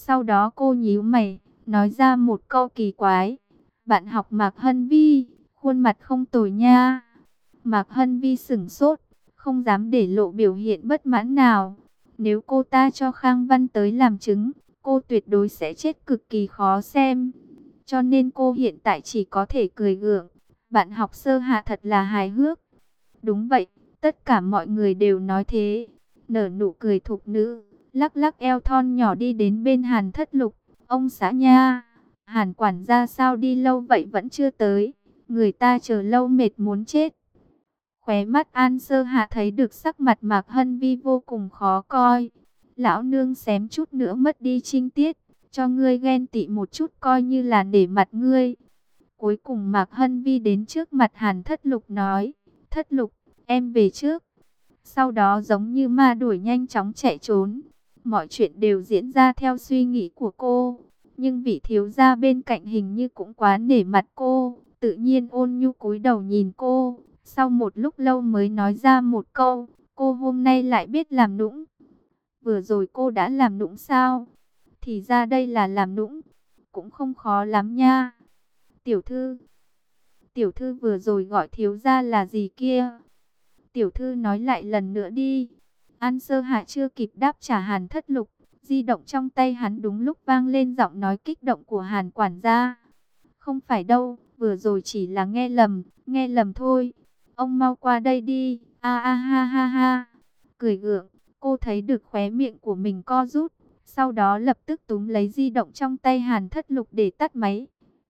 Sau đó cô nhíu mày, nói ra một câu kỳ quái. Bạn học Mạc Hân Vi, khuôn mặt không tồi nha. Mạc Hân Vi sửng sốt, không dám để lộ biểu hiện bất mãn nào. Nếu cô ta cho Khang Văn tới làm chứng, cô tuyệt đối sẽ chết cực kỳ khó xem. Cho nên cô hiện tại chỉ có thể cười gượng. Bạn học Sơ Hạ thật là hài hước. Đúng vậy, tất cả mọi người đều nói thế. Nở nụ cười thục nữ, lắc lắc eo thon nhỏ đi đến bên Hàn Thất Lục. Ông xã nha, Hàn quản gia sao đi lâu vậy vẫn chưa tới. Người ta chờ lâu mệt muốn chết. Khóe mắt An Sơ Hạ thấy được sắc mặt Mạc Hân Vi vô cùng khó coi. Lão nương xém chút nữa mất đi trinh tiết. Cho ngươi ghen tị một chút coi như là nể mặt ngươi. Cuối cùng Mạc Hân Vi đến trước mặt Hàn Thất Lục nói. Thất Lục, em về trước. Sau đó giống như ma đuổi nhanh chóng chạy trốn. Mọi chuyện đều diễn ra theo suy nghĩ của cô. Nhưng vị thiếu gia bên cạnh hình như cũng quá nể mặt cô. Tự nhiên ôn nhu cúi đầu nhìn cô. Sau một lúc lâu mới nói ra một câu. Cô hôm nay lại biết làm nũng. Vừa rồi cô đã làm nũng sao? Thì ra đây là làm nũng. Cũng không khó lắm nha. Tiểu thư. Tiểu thư vừa rồi gọi thiếu gia là gì kia? Tiểu thư nói lại lần nữa đi. An Sơ Hạ chưa kịp đáp trả Hàn Thất Lục. Di động trong tay hắn đúng lúc vang lên giọng nói kích động của Hàn quản gia. Không phải đâu, vừa rồi chỉ là nghe lầm thôi. Ông mau qua đây đi. A a ha ha ha. Cười gượng, cô thấy được khóe miệng của mình co rút. Sau đó lập tức túm lấy di động trong tay Hàn Thất Lục để tắt máy.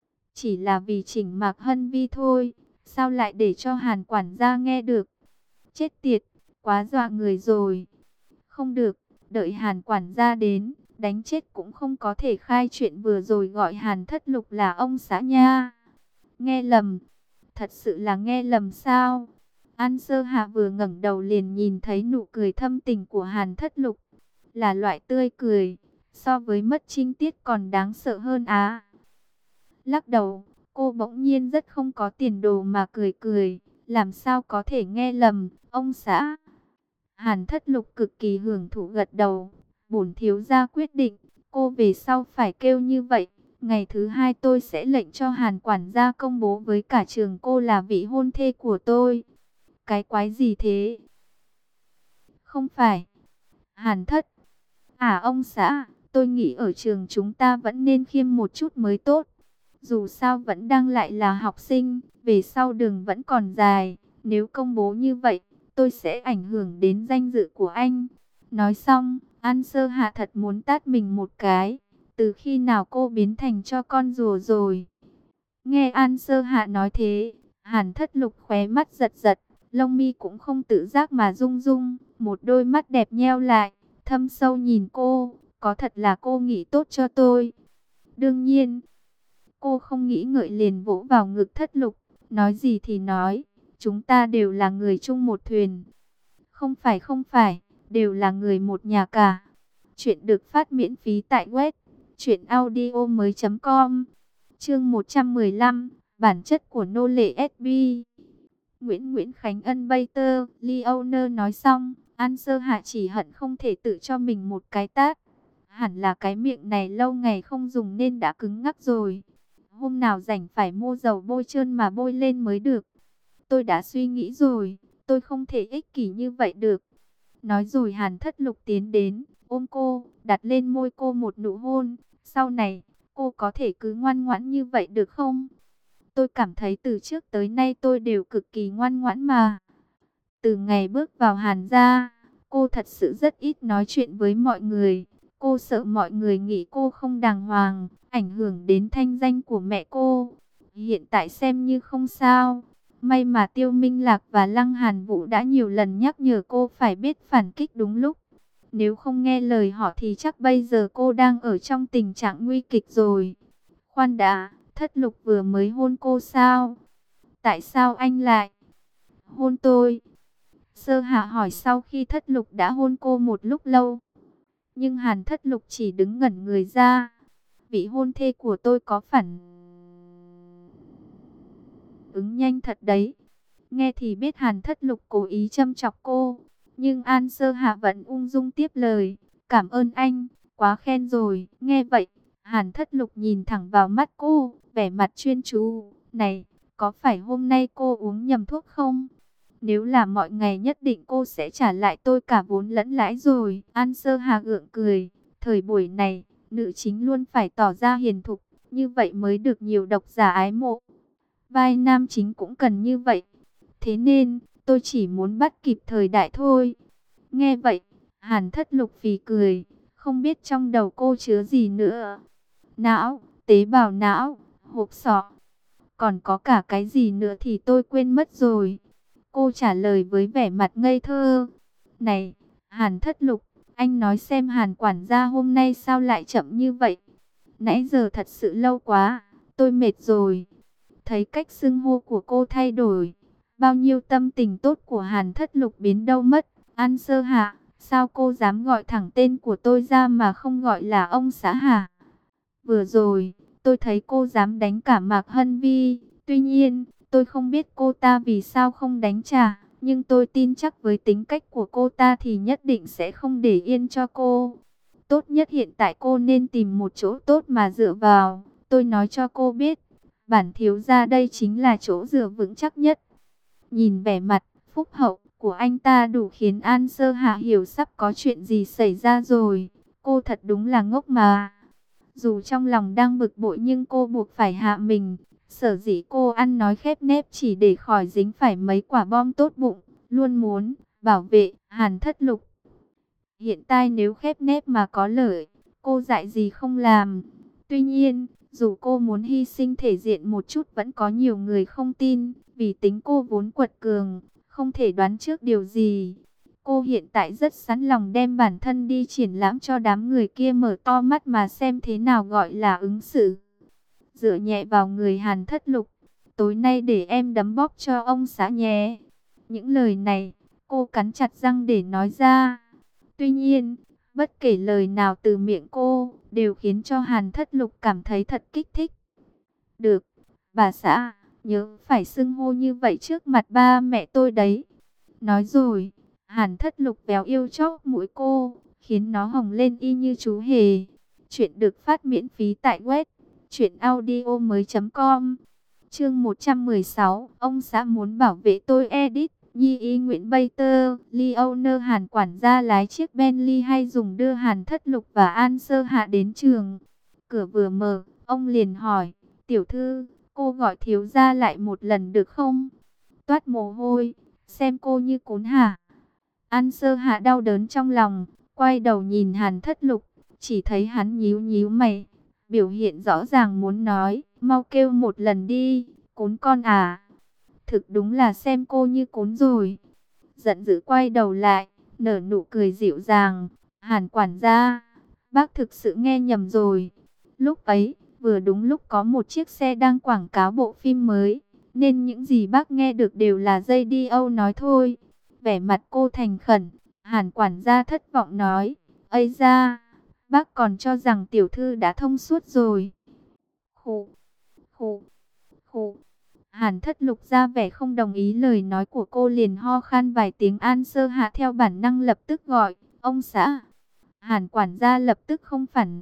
Chỉ là vì chỉnh Mạc Hân Vi thôi. Sao lại để cho Hàn quản gia nghe được? Chết tiệt, quá dọa người rồi. Không được, đợi Hàn quản gia đến, đánh chết cũng không có thể khai chuyện vừa rồi gọi Hàn Thất Lục là ông xã nha. Nghe lầm, thật sự là nghe lầm sao? An Sơ Hạ vừa ngẩng đầu liền nhìn thấy nụ cười thâm tình của Hàn Thất Lục. Là loại tươi cười, so với mất trinh tiết còn đáng sợ hơn á. Lắc đầu, cô bỗng nhiên rất không có tiền đồ mà cười cười. Làm sao có thể nghe lầm, ông xã? Hàn Thất Lục cực kỳ hưởng thụ gật đầu. Bổn thiếu gia quyết định, cô về sau phải kêu như vậy. Ngày thứ hai tôi sẽ lệnh cho Hàn quản gia công bố với cả trường cô là vị hôn thê của tôi. Cái quái gì thế? Không phải. Hàn Thất. À ông xã, tôi nghĩ ở trường chúng ta vẫn nên khiêm một chút mới tốt. Dù sao vẫn đang lại là học sinh, về sau đường vẫn còn dài. Nếu công bố như vậy, tôi sẽ ảnh hưởng đến danh dự của anh. Nói xong, An Sơ Hạ thật muốn tát mình một cái. Từ khi nào cô biến thành cho con rùa rồi? Nghe An Sơ Hạ nói thế, Hàn Thất Lục khóe mắt giật giật, lông mi cũng không tự giác mà rung rung, một đôi mắt đẹp nheo lại, thâm sâu nhìn cô, có thật là cô nghĩ tốt cho tôi. Đương nhiên, cô không nghĩ ngợi liền vỗ vào ngực Thất Lục, nói gì thì nói, chúng ta đều là người chung một thuyền. Không phải, đều là người một nhà cả. Chuyện được phát miễn phí tại web truyệnaudiomoi.com. Chương 115, bản chất của nô lệ SB. Nguyễn Khánh Ân Bater, Leoner nói xong, An Sơ Hạ chỉ hận không thể tự cho mình một cái tát. Hẳn là cái miệng này lâu ngày không dùng nên đã cứng ngắc rồi. Hôm nào rảnh phải mua dầu bôi trơn mà bôi lên mới được. Tôi đã suy nghĩ rồi, tôi không thể ích kỷ như vậy được. Nói rồi Hàn Thất Lục tiến đến, ôm cô, đặt lên môi cô một nụ hôn. Sau này, cô có thể cứ ngoan ngoãn như vậy được không? Tôi cảm thấy từ trước tới nay tôi đều cực kỳ ngoan ngoãn mà. Từ ngày bước vào Hàn gia, cô thật sự rất ít nói chuyện với mọi người. Cô sợ mọi người nghĩ cô không đàng hoàng, ảnh hưởng đến thanh danh của mẹ cô. Hiện tại xem như không sao. May mà Tiêu Minh Lạc và Lăng Hàn Vũ đã nhiều lần nhắc nhở cô phải biết phản kích đúng lúc. Nếu không nghe lời họ thì chắc bây giờ cô đang ở trong tình trạng nguy kịch rồi. Khoan đã, Thất Lục vừa mới hôn cô sao? Tại sao anh lại hôn tôi? Sơ Hạ hỏi sau khi Thất Lục đã hôn cô một lúc lâu. Nhưng Hàn Thất Lục chỉ đứng ngẩn người ra. Vị hôn thê của tôi có phản ứng nhanh thật đấy. Nghe thì biết Hàn Thất Lục cố ý châm chọc cô. Nhưng An Sơ Hạ vẫn ung dung tiếp lời. Cảm ơn anh, quá khen rồi. Nghe vậy, Hàn Thất Lục nhìn thẳng vào mắt cô, vẻ mặt chuyên chú. Này, có phải hôm nay cô uống nhầm thuốc không? Nếu là mọi ngày nhất định cô sẽ trả lại tôi cả vốn lẫn lãi rồi. An Sơ Hà gượng cười. Thời buổi này, nữ chính luôn phải tỏ ra hiền thục, như vậy mới được nhiều độc giả ái mộ. Vai nam chính cũng cần như vậy. Thế nên, tôi chỉ muốn bắt kịp thời đại thôi. Nghe vậy, Hàn Thất Lục phì cười, không biết trong đầu cô chứa gì nữa. Não, tế bào não, hộp sọ. Còn có cả cái gì nữa thì tôi quên mất rồi. Cô trả lời với vẻ mặt ngây thơ. Này, Hàn Thất Lục, anh nói xem Hàn quản gia hôm nay sao lại chậm như vậy? Nãy giờ thật sự lâu quá, tôi mệt rồi. Thấy cách xưng hô của cô thay đổi, bao nhiêu tâm tình tốt của Hàn Thất Lục biến đâu mất. An Sơ Hạ, sao cô dám gọi thẳng tên của tôi ra mà không gọi là ông xã hả? Vừa rồi, tôi thấy cô dám đánh cả Mạc Hân Vi. Tuy nhiên, tôi không biết cô ta vì sao không đánh trả. Nhưng tôi tin chắc với tính cách của cô ta thì nhất định sẽ không để yên cho cô. Tốt nhất hiện tại cô nên tìm một chỗ tốt mà dựa vào. Tôi nói cho cô biết, bản thiếu gia đây chính là chỗ dựa vững chắc nhất. Nhìn vẻ mặt phúc hậu của anh ta đủ khiến An Sơ Hạ hiểu sắp có chuyện gì xảy ra rồi. Cô thật đúng là ngốc mà. Dù trong lòng đang bực bội nhưng cô buộc phải hạ mình. Sở dĩ cô ăn nói khép nép chỉ để khỏi dính phải mấy quả bom tốt bụng. Luôn muốn bảo vệ Hàn Thất Lục. Hiện tại nếu khép nép mà có lợi, cô dại gì không làm. Tuy nhiên, dù cô muốn hy sinh thể diện một chút vẫn có nhiều người không tin. Vì tính cô vốn quật cường, không thể đoán trước điều gì. Cô hiện tại rất sẵn lòng đem bản thân đi triển lãm cho đám người kia mở to mắt mà xem thế nào gọi là ứng xử. Dựa nhẹ vào người Hàn Thất Lục. Tối nay để em đấm bóp cho ông xã nhé. Những lời này, cô cắn chặt răng để nói ra. Tuy nhiên, bất kể lời nào từ miệng cô, đều khiến cho Hàn Thất Lục cảm thấy thật kích thích. Được, bà xã, nhớ phải xưng hô như vậy trước mặt ba mẹ tôi đấy. Nói rồi, Hàn Thất Lục véo yêu chóp mũi cô, khiến nó hồng lên y như chú hề. Chuyện được phát miễn phí tại web truyệnaudiomoi.com. Chương 116, ông xã muốn bảo vệ tôi edit. Nhi y Nguyễn Bay Tơ, Leoner Hàn quản gia lái chiếc Bentley hay dùng đưa Hàn Thất Lục và An Sơ Hạ đến trường. Cửa vừa mở, ông liền hỏi, tiểu thư, cô gọi thiếu gia lại một lần được không? Toát mồ hôi, xem cô như cún hả? An Sơ Hạ đau đớn trong lòng, quay đầu nhìn Hàn Thất Lục, chỉ thấy hắn nhíu nhíu mày, biểu hiện rõ ràng muốn nói, mau kêu một lần đi, cún con à. Thực đúng là xem cô như cún rồi. Giận dữ quay đầu lại, nở nụ cười dịu dàng. Hàn quản gia, bác thực sự nghe nhầm rồi. Lúc ấy, vừa đúng lúc có một chiếc xe đang quảng cáo bộ phim mới. Nên những gì bác nghe được đều là dây đi âu nói thôi. Vẻ mặt cô thành khẩn, Hàn quản gia thất vọng nói. Ây da, bác còn cho rằng tiểu thư đã thông suốt rồi. Khụ, khụ, khụ. Hàn Thất Lục ra vẻ không đồng ý lời nói của cô, liền ho khan vài tiếng. An Sơ Hạ theo bản năng lập tức gọi, ông xã. Hàn quản gia lập tức không phản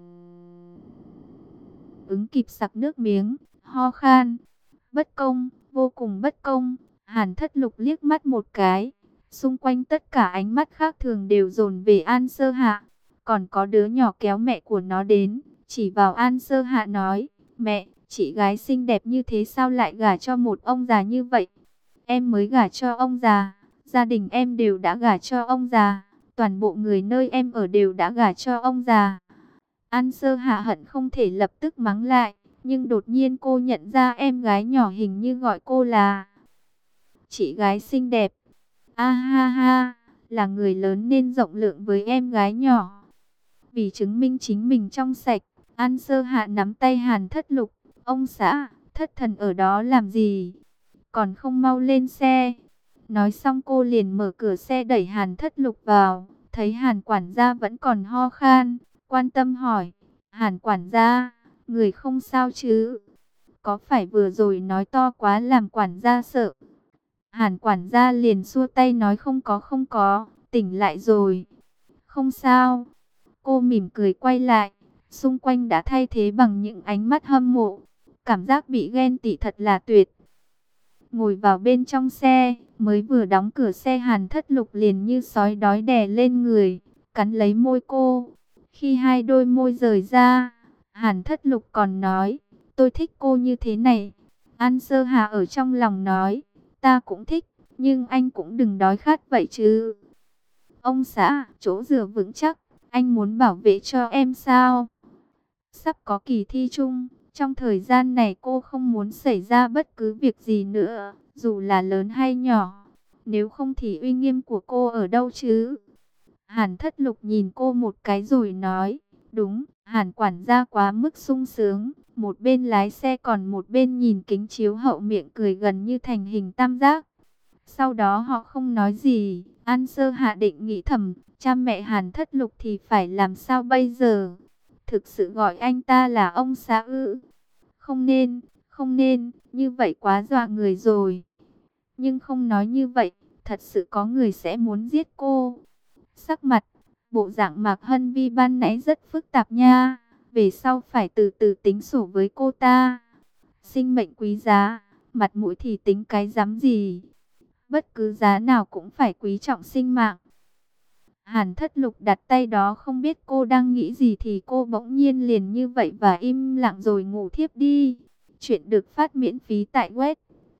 ứng kịp, sặc nước miếng, ho khan. Bất công, vô cùng bất công. Hàn Thất Lục liếc mắt một cái. Xung quanh tất cả ánh mắt khác thường đều dồn về An Sơ Hạ. Còn có đứa nhỏ kéo mẹ của nó đến, chỉ vào An Sơ Hạ nói, mẹ, chị gái xinh đẹp như thế sao lại gả cho một ông già như vậy? Em mới gả cho ông già, gia đình em đều đã gả cho ông già, toàn bộ người nơi em ở đều đã gả cho ông già. An Sơ Hạ hận không thể lập tức mắng lại, nhưng đột nhiên cô nhận ra em gái nhỏ hình như gọi cô là chị gái xinh đẹp. A ha ha, là người lớn nên rộng lượng với em gái nhỏ. Vì chứng minh chính mình trong sạch, An Sơ Hạ nắm tay Hàn Thất Lục. Ông xã, thất thần ở đó làm gì? Còn không mau lên xe. Nói xong cô liền mở cửa xe đẩy Hàn Thất Lục vào. Thấy Hàn quản gia vẫn còn ho khan, quan tâm hỏi, Hàn quản gia, người không sao chứ? Có phải vừa rồi nói to quá làm quản gia sợ? Hàn quản gia liền xua tay nói không có, tỉnh lại rồi. Không sao. Cô mỉm cười quay lại, xung quanh đã thay thế bằng những ánh mắt hâm mộ. Cảm giác bị ghen tị thật là tuyệt. Ngồi vào bên trong xe, mới vừa đóng cửa xe Hàn Thất Lục liền như sói đói đè lên người, cắn lấy môi cô. Khi hai đôi môi rời ra, Hàn Thất Lục còn nói, tôi thích cô như thế này. An Sơ Hà ở trong lòng nói, ta cũng thích, nhưng anh cũng đừng đói khát vậy chứ. Ông xã, chỗ dựa vững chắc, anh muốn bảo vệ cho em sao? Sắp có kỳ thi chung, trong thời gian này cô không muốn xảy ra bất cứ việc gì nữa, dù là lớn hay nhỏ. Nếu không thì uy nghiêm của cô ở đâu chứ? Hàn Thất Lục nhìn cô một cái rồi nói, đúng, Hàn quản gia quá mức sung sướng. Một bên lái xe còn một bên nhìn kính chiếu hậu, miệng cười gần như thành hình tam giác. Sau đó họ không nói gì. An Sơ hạ định nghĩ thầm, cha mẹ Hàn Thất Lục thì phải làm sao bây giờ? Thực sự gọi anh ta là ông xã ư? Không nên, như vậy quá dọa người rồi. Nhưng không nói như vậy, thật sự có người sẽ muốn giết cô. Sắc mặt, bộ dạng Mạc Hân Vi ban nãy rất phức tạp nha. Về sau phải từ từ tính sổ với cô ta. Sinh mệnh quý giá, mặt mũi thì tính cái dám gì. Bất cứ giá nào cũng phải quý trọng sinh mạng. Hàn Thất Lục đặt tay đó, không biết cô đang nghĩ gì thì cô bỗng nhiên liền như vậy và im lặng rồi ngủ thiếp đi. Chuyện được phát miễn phí tại web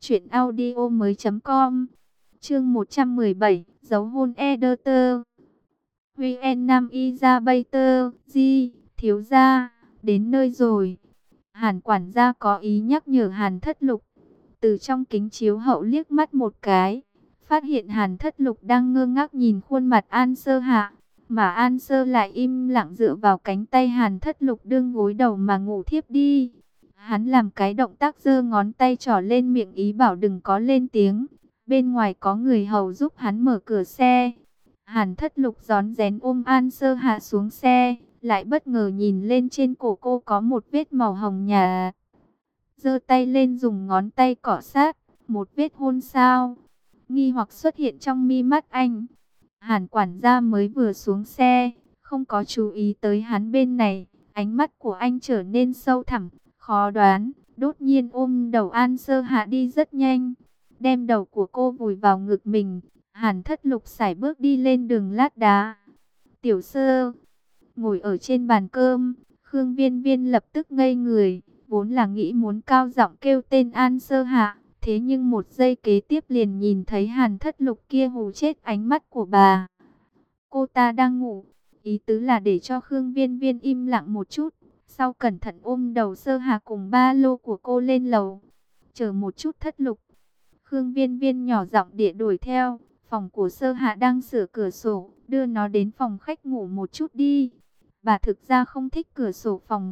truyệnaudiomoi.com. Chương 117, dấu hôn Ederter. Huy En Nam Y Ra Bay Tơ, Di, thiếu gia, đến nơi rồi. Hàn quản gia có ý nhắc nhở Hàn Thất Lục. Từ trong kính chiếu hậu liếc mắt một cái, phát hiện Hàn Thất Lục đang ngơ ngác nhìn khuôn mặt An Sơ Hạ, mà An Sơ lại im lặng dựa vào cánh tay Hàn Thất Lục đương gối đầu mà ngủ thiếp đi. Hắn làm cái động tác giơ ngón tay trỏ lên miệng ý bảo đừng có lên tiếng. Bên ngoài có người hầu giúp hắn mở cửa xe. Hàn Thất Lục rón rén ôm An Sơ Hạ xuống xe, lại bất ngờ nhìn lên trên cổ cô có một vết màu hồng nhạt. Giơ tay lên dùng ngón tay cọ sát, một vết hôn sao? Nghi hoặc xuất hiện trong mi mắt anh. Hàn quản gia mới vừa xuống xe, không có chú ý tới hắn bên này, ánh mắt của anh trở nên sâu thẳm, khó đoán, đột nhiên ôm đầu An Sơ Hạ đi rất nhanh, đem đầu của cô vùi vào ngực mình. Hàn Thất Lục sải bước đi lên đường lát đá. Tiểu Sơ ngồi ở trên bàn cơm, Khương Viên Viên lập tức ngây người, vốn là nghĩ muốn cao giọng kêu tên An Sơ Hạ, thế nhưng một giây kế tiếp liền nhìn thấy Hàn Thất Lục kia hù chết ánh mắt của bà. Cô ta đang ngủ, ý tứ là để cho Khương Viên Viên im lặng một chút, sau cẩn thận ôm đầu Sơ Hạ cùng ba lô của cô lên lầu. Chờ một chút Thất Lục. Khương Viên Viên nhỏ giọng địa đuổi theo, phòng của Sơ Hạ đang sửa cửa sổ, đưa nó đến phòng khách ngủ một chút đi. Bà thực ra không thích cửa sổ phòng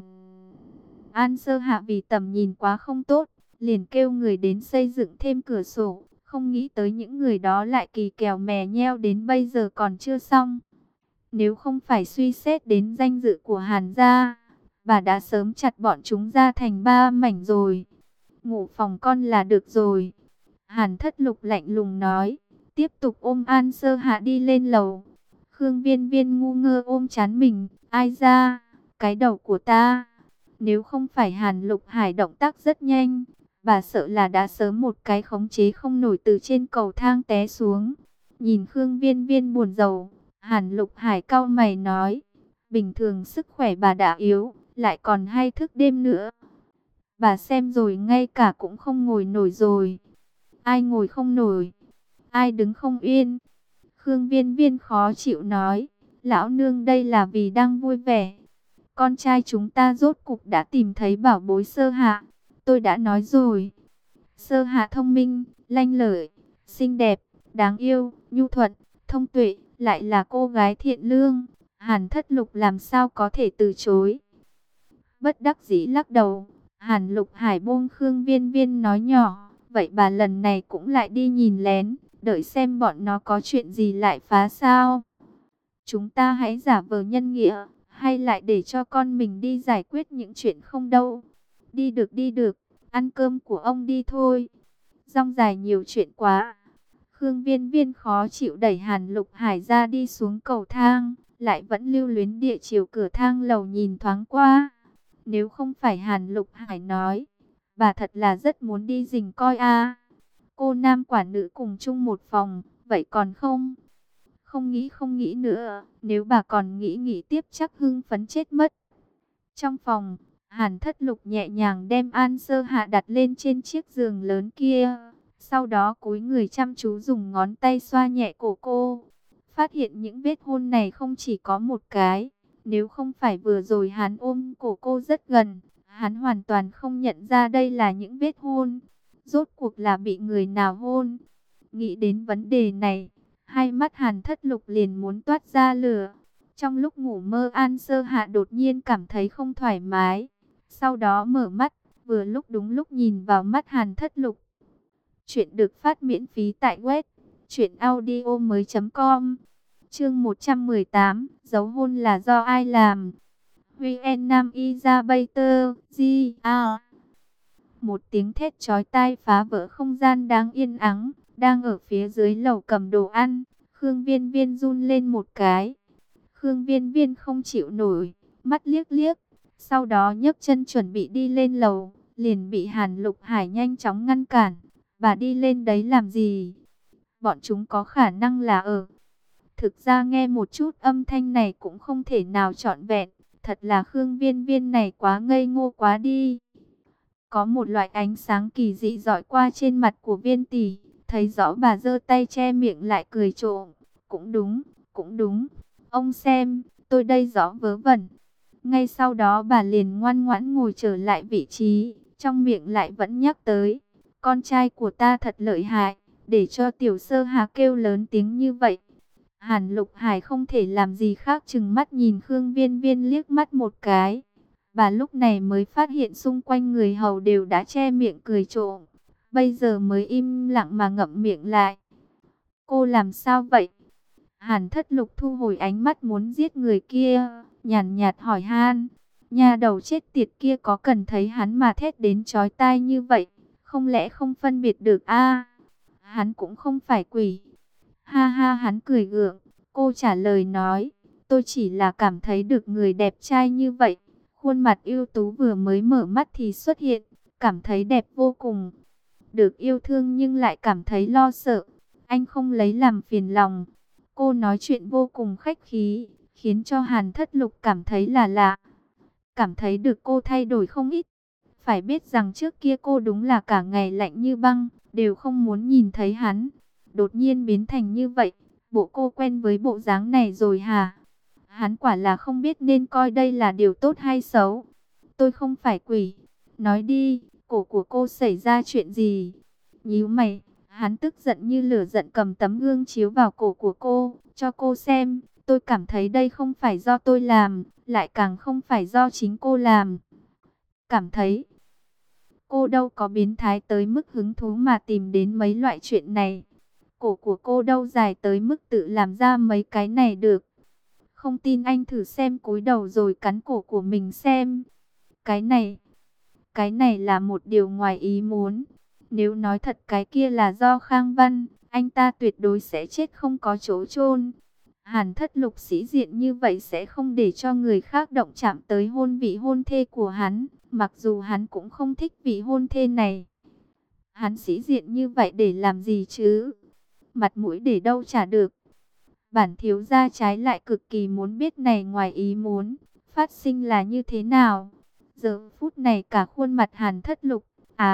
An Sơ Hạ vì tầm nhìn quá không tốt, liền kêu người đến xây dựng thêm cửa sổ, không nghĩ tới những người đó lại kỳ kèo mè nheo đến bây giờ còn chưa xong. Nếu không phải suy xét đến danh dự của Hàn gia, bà đã sớm chặt bọn chúng ra thành ba mảnh rồi. Ngủ phòng con là được rồi. Hàn Thất Lục lạnh lùng nói, tiếp tục ôm An Sơ Hạ đi lên lầu. Khương Viên Viên ngu ngơ ôm trán mình, ai ra, cái đầu của ta. Nếu không phải Hàn Lục Hải động tác rất nhanh, bà sợ là đã sớm một cái khống chế không nổi từ trên cầu thang té xuống. Nhìn Khương Viên Viên buồn rầu, Hàn Lục Hải cau mày nói, bình thường sức khỏe bà đã yếu, lại còn hay thức đêm nữa. Bà xem rồi ngay cả cũng không ngồi nổi rồi. Ai ngồi không nổi? Ai đứng không yên? Khương Viên Viên khó chịu nói, lão nương đây là vì đang vui vẻ. Con trai chúng ta rốt cục đã tìm thấy bảo bối Sơ Hạ. Tôi đã nói rồi. Sơ Hạ thông minh, lanh lợi, xinh đẹp, đáng yêu, nhu thuận, thông tuệ, lại là cô gái thiện lương. Hàn Thất Lục làm sao có thể từ chối. Bất đắc dĩ lắc đầu, Hàn Lục Hải buông Khương Viên Viên nói nhỏ, vậy bà lần này cũng lại đi nhìn lén, đợi xem bọn nó có chuyện gì lại phá sao. Chúng ta hãy giả vờ nhân nghĩa, hay lại để cho con mình đi giải quyết những chuyện không đâu. Đi được, ăn cơm của ông đi thôi. Rong dài nhiều chuyện quá. Khương Viên Viên khó chịu đẩy Hàn Lục Hải ra đi xuống cầu thang, lại vẫn lưu luyến địa chiều cửa thang lầu nhìn thoáng qua. Nếu không phải Hàn Lục Hải nói, bà thật là rất muốn đi rình coi a. Cô nam quả nữ cùng chung một phòng, vậy còn không? Không nghĩ nữa, nếu bà còn nghĩ tiếp chắc hưng phấn chết mất. Trong phòng, Hàn Thất Lục nhẹ nhàng đem An Sơ Hạ đặt lên trên chiếc giường lớn kia. Sau đó cúi người chăm chú dùng ngón tay xoa nhẹ cổ cô. Phát hiện những vết hôn này không chỉ có một cái. Nếu không phải vừa rồi hắn ôm cổ cô rất gần, hắn hoàn toàn không nhận ra đây là những vết hôn. Rốt cuộc là bị người nào hôn? Nghĩ đến vấn đề này, hai mắt Hàn Thất Lục liền muốn toát ra lửa. Trong lúc ngủ mơ An Sơ Hạ đột nhiên cảm thấy không thoải mái. Sau đó mở mắt, vừa lúc đúng lúc nhìn vào mắt Hàn Thất Lục. Chuyện được phát miễn phí tại web truyệnaudiomoi.com. Chương 118, dấu hôn là do ai làm? Huy Nam Izabater, G.A. Một tiếng thét chói tai phá vỡ không gian đang yên ắng, đang ở phía dưới lầu cầm đồ ăn. Khương Viên Viên run lên một cái. Khương Viên Viên không chịu nổi, mắt liếc liếc, sau đó nhấc chân chuẩn bị đi lên lầu, liền bị Hàn Lục Hải nhanh chóng ngăn cản. Bà đi lên đấy làm gì? Bọn chúng có khả năng là ở. Thực ra nghe một chút âm thanh này cũng không thể nào trọn vẹn. Thật là Khương Viên Viên này quá ngây ngô quá đi. Có một loại ánh sáng kỳ dị dọi qua trên mặt của Viên tỷ. Thấy rõ bà giơ tay che miệng lại cười trộm. Cũng đúng, cũng đúng. Ông xem, tôi đây rõ vớ vẩn. Ngay sau đó bà liền ngoan ngoãn ngồi trở lại vị trí. Trong miệng lại vẫn nhắc tới. Con trai của ta thật lợi hại. Để cho Tiểu Sơ Hà kêu lớn tiếng như vậy. Hàn Lục Hải không thể làm gì khác chừng mắt nhìn Khương Viên Viên liếc mắt một cái. Bà lúc này mới phát hiện xung quanh người hầu đều đã che miệng cười trộm. Bây giờ mới im lặng mà ngậm miệng lại. Cô làm sao vậy? Hàn Thất Lục thu hồi ánh mắt muốn giết người kia, nhàn nhạt hỏi han. Nhà đầu chết tiệt kia có cần thấy hắn mà thét đến chói tai như vậy? Không lẽ không phân biệt được a? Hắn cũng không phải quỷ. Ha ha, hắn cười gượng. Cô trả lời nói, tôi chỉ là cảm thấy được người đẹp trai như vậy. Khuôn mặt ưu tú vừa mới mở mắt thì xuất hiện, cảm thấy đẹp vô cùng. Được yêu thương nhưng lại cảm thấy lo sợ. Anh không lấy làm phiền lòng. Cô nói chuyện vô cùng khách khí, khiến cho Hàn Thất Lục cảm thấy là lạ. Cảm thấy được cô thay đổi không ít. Phải biết rằng trước kia cô đúng là cả ngày lạnh như băng, đều không muốn nhìn thấy hắn. Đột nhiên biến thành như vậy, bộ cô quen với bộ dáng này rồi hả? Hắn quả là không biết nên coi đây là điều tốt hay xấu. Tôi không phải quỷ. Nói đi, cổ của cô xảy ra chuyện gì? Nhíu mày, hắn tức giận như lửa giận cầm tấm gương chiếu vào cổ của cô, cho cô xem. Tôi cảm thấy đây không phải do tôi làm, lại càng không phải do chính cô làm. Cảm thấy, cô đâu có biến thái tới mức hứng thú mà tìm đến mấy loại chuyện này. Cổ của cô đâu dài tới mức tự làm ra mấy cái này được. Không tin anh thử xem, cúi đầu rồi cắn cổ của mình xem. Cái này là một điều ngoài ý muốn. Nếu nói thật cái kia là do Khang Văn, anh ta tuyệt đối sẽ chết không có chỗ chôn. Hàn Thất Lục sĩ diện như vậy sẽ không để cho người khác động chạm tới vị hôn thê của hắn, mặc dù hắn cũng không thích vị hôn thê này. Hắn sĩ diện như vậy để làm gì chứ? Mặt mũi để đâu trả được. Bản thiếu gia trái lại cực kỳ muốn biết này ngoài ý muốn phát sinh là như thế nào. Giờ phút này cả khuôn mặt Hàn Thất Lục,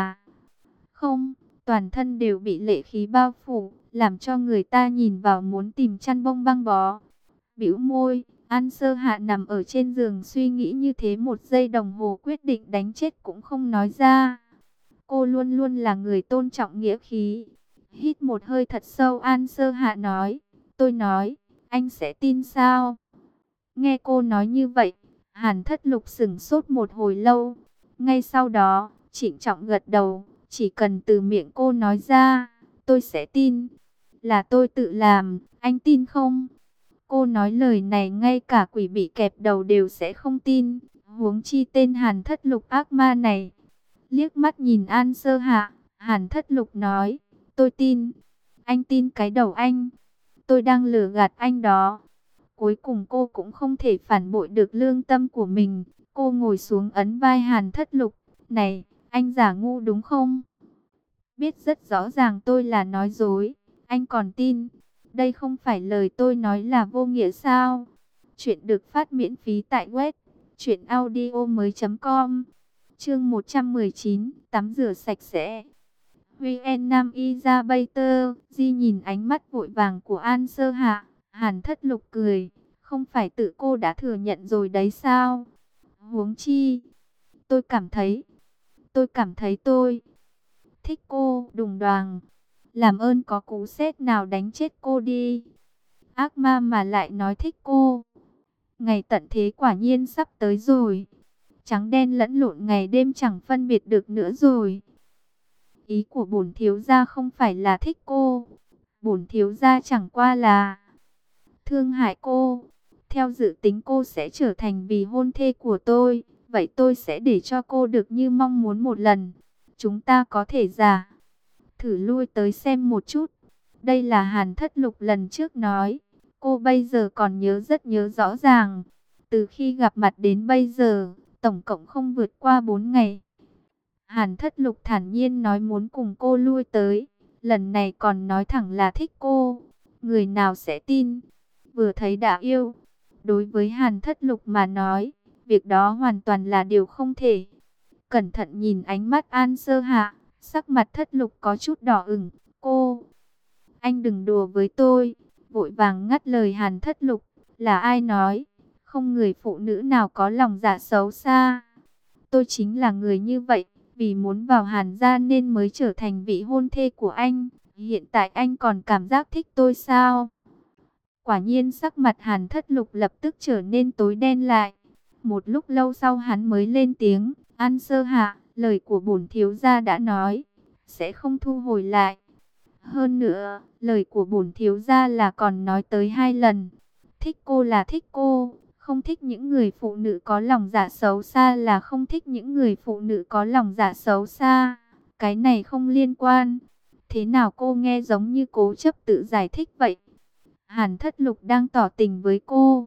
không, toàn thân đều bị lệ khí bao phủ, làm cho người ta nhìn vào muốn tìm chăn bông băng bó. Bĩu môi, An Sơ Hạ nằm ở trên giường suy nghĩ như thế một giây đồng hồ, quyết định đánh chết cũng không nói ra. Cô luôn luôn là người tôn trọng nghĩa khí. Hít một hơi thật sâu, An Sơ Hạ nói, tôi nói, anh sẽ tin sao? Nghe cô nói như vậy, Hàn Thất Lục sững sốt một hồi lâu. Ngay sau đó, trịnh trọng gật đầu, chỉ cần từ miệng cô nói ra, tôi sẽ tin. Là tôi tự làm, anh tin không? Cô nói lời này ngay cả quỷ bị kẹp đầu đều sẽ không tin, huống chi tên Hàn Thất Lục ác ma này. Liếc mắt nhìn An Sơ Hạ, Hàn Thất Lục nói, tôi tin. Anh tin cái đầu anh. Tôi đang lừa gạt anh đó. Cuối cùng cô cũng không thể phản bội được lương tâm của mình. Cô ngồi xuống ấn vai Hàn Thất Lục. Này, anh giả ngu đúng không? Biết rất rõ ràng tôi là nói dối. Anh còn tin. Đây không phải lời tôi nói là vô nghĩa sao? Chuyện được phát miễn phí tại web truyệnaudiomoi.com. Chương 119, tắm rửa sạch sẽ. Huy Nam Izabater, Di nhìn ánh mắt vội vàng của An Sơ Hạ, Hàn Thất Lục cười, không phải tự cô đã thừa nhận rồi đấy sao? Huống chi, tôi cảm thấy tôi thích cô, đùng đoàng. Làm ơn có cú sét nào đánh chết cô đi. Ác ma mà lại nói thích cô. Ngày tận thế quả nhiên sắp tới rồi. Trắng đen lẫn lộn ngày đêm chẳng phân biệt được nữa rồi. Ý của bổn thiếu gia không phải là thích cô. Bổn thiếu gia chẳng qua là thương hại cô. Theo dự tính cô sẽ trở thành vị hôn thê của tôi. Vậy tôi sẽ để cho cô được như mong muốn một lần. Chúng ta có thể thử lui tới xem một chút. Đây là Hàn Thất Lục lần trước nói. Cô bây giờ còn rất nhớ rõ ràng. Từ khi gặp mặt đến bây giờ, tổng cộng không vượt qua 4 ngày. Hàn Thất Lục thản nhiên nói muốn cùng cô lui tới. Lần này còn nói thẳng là thích cô. Người nào sẽ tin? Vừa thấy đã yêu. Đối với Hàn Thất Lục mà nói, việc đó hoàn toàn là điều không thể. Cẩn thận nhìn ánh mắt An Sơ Hạ, sắc mặt Thất Lục có chút đỏ ửng. Cô, anh đừng đùa với tôi. Vội vàng ngắt lời Hàn Thất Lục. Là ai nói? Không người phụ nữ nào có lòng dạ xấu xa. Tôi chính là người như vậy. Vì muốn vào Hàn gia nên mới trở thành vị hôn thê của anh. Hiện tại anh còn cảm giác thích tôi sao? Quả nhiên sắc mặt Hàn Thất Lục lập tức trở nên tối đen lại. Một lúc lâu sau hắn mới lên tiếng. An Sơ Hạ, lời của bổn thiếu gia đã nói, sẽ không thu hồi lại. Hơn nữa, lời của bổn thiếu gia là còn nói tới 2 lần. Thích cô là thích cô, không thích những người phụ nữ có lòng dạ xấu xa là không thích những người phụ nữ có lòng dạ xấu xa. Cái này không liên quan. Thế nào cô nghe giống như cố chấp tự giải thích vậy? Hàn Thất Lục đang tỏ tình với cô.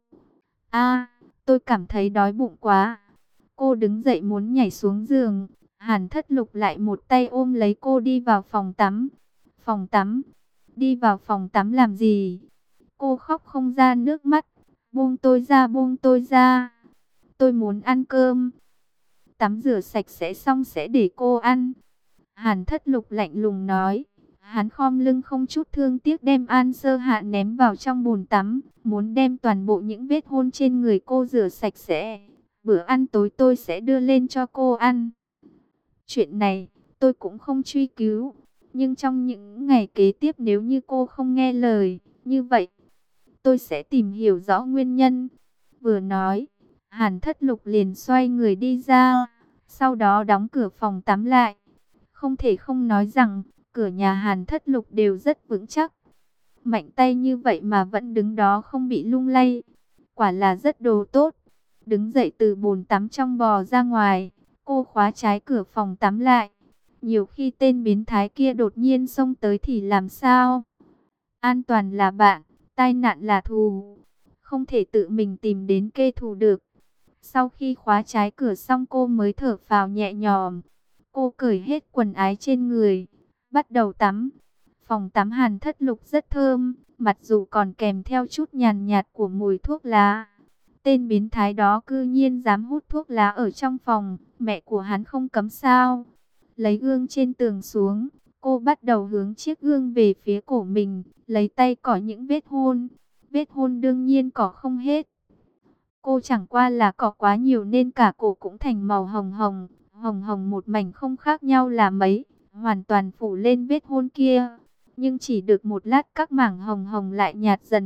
Tôi cảm thấy đói bụng quá. Cô đứng dậy muốn nhảy xuống giường. Hàn Thất Lục lại một tay ôm lấy cô đi vào phòng tắm. Phòng tắm? Đi vào phòng tắm làm gì? Cô khóc không ra nước mắt. Buông tôi ra, buông tôi ra. Tôi muốn ăn cơm. Tắm rửa sạch sẽ xong sẽ để cô ăn. Hàn Thất Lục lạnh lùng nói. Hắn khom lưng không chút thương tiếc đem An Sơ Hạ ném vào trong bồn tắm. Muốn đem toàn bộ những vết hôn trên người cô rửa sạch sẽ. Bữa ăn tối tôi sẽ đưa lên cho cô ăn. Chuyện này tôi cũng không truy cứu. Nhưng trong những ngày kế tiếp nếu như cô không nghe lời như vậy, tôi sẽ tìm hiểu rõ nguyên nhân. Vừa nói, Hàn Thất Lục liền xoay người đi ra. Sau đó đóng cửa phòng tắm lại. Không thể không nói rằng cửa nhà Hàn Thất Lục đều rất vững chắc. Mạnh tay như vậy mà vẫn đứng đó không bị lung lay. Quả là rất đồ tốt. Đứng dậy từ bồn tắm trong bò ra ngoài. Cô khóa trái cửa phòng tắm lại. Nhiều khi tên biến thái kia đột nhiên xông tới thì làm sao? An toàn là bạn, tai nạn là thù. Không thể tự mình tìm đến kê thù được. Sau khi khóa trái cửa xong cô mới thở phào nhẹ nhõm. Cô cởi hết quần áo trên người, bắt đầu tắm. Phòng tắm Hàn Thất Lục rất thơm, mặc dù còn kèm theo chút nhàn nhạt của mùi thuốc lá. Tên biến thái đó cư nhiên dám hút thuốc lá ở trong phòng, mẹ của hắn không cấm sao? Lấy gương trên tường xuống, cô bắt đầu hướng chiếc gương về phía cổ mình, lấy tay cọ những vết hôn. Vết hôn đương nhiên cọ không hết. Cô chẳng qua là cọ quá nhiều nên cả cổ cũng thành màu hồng hồng, hồng hồng một mảnh không khác nhau là mấy, hoàn toàn phủ lên vết hôn kia. Nhưng chỉ được một lát các mảng hồng hồng lại nhạt dần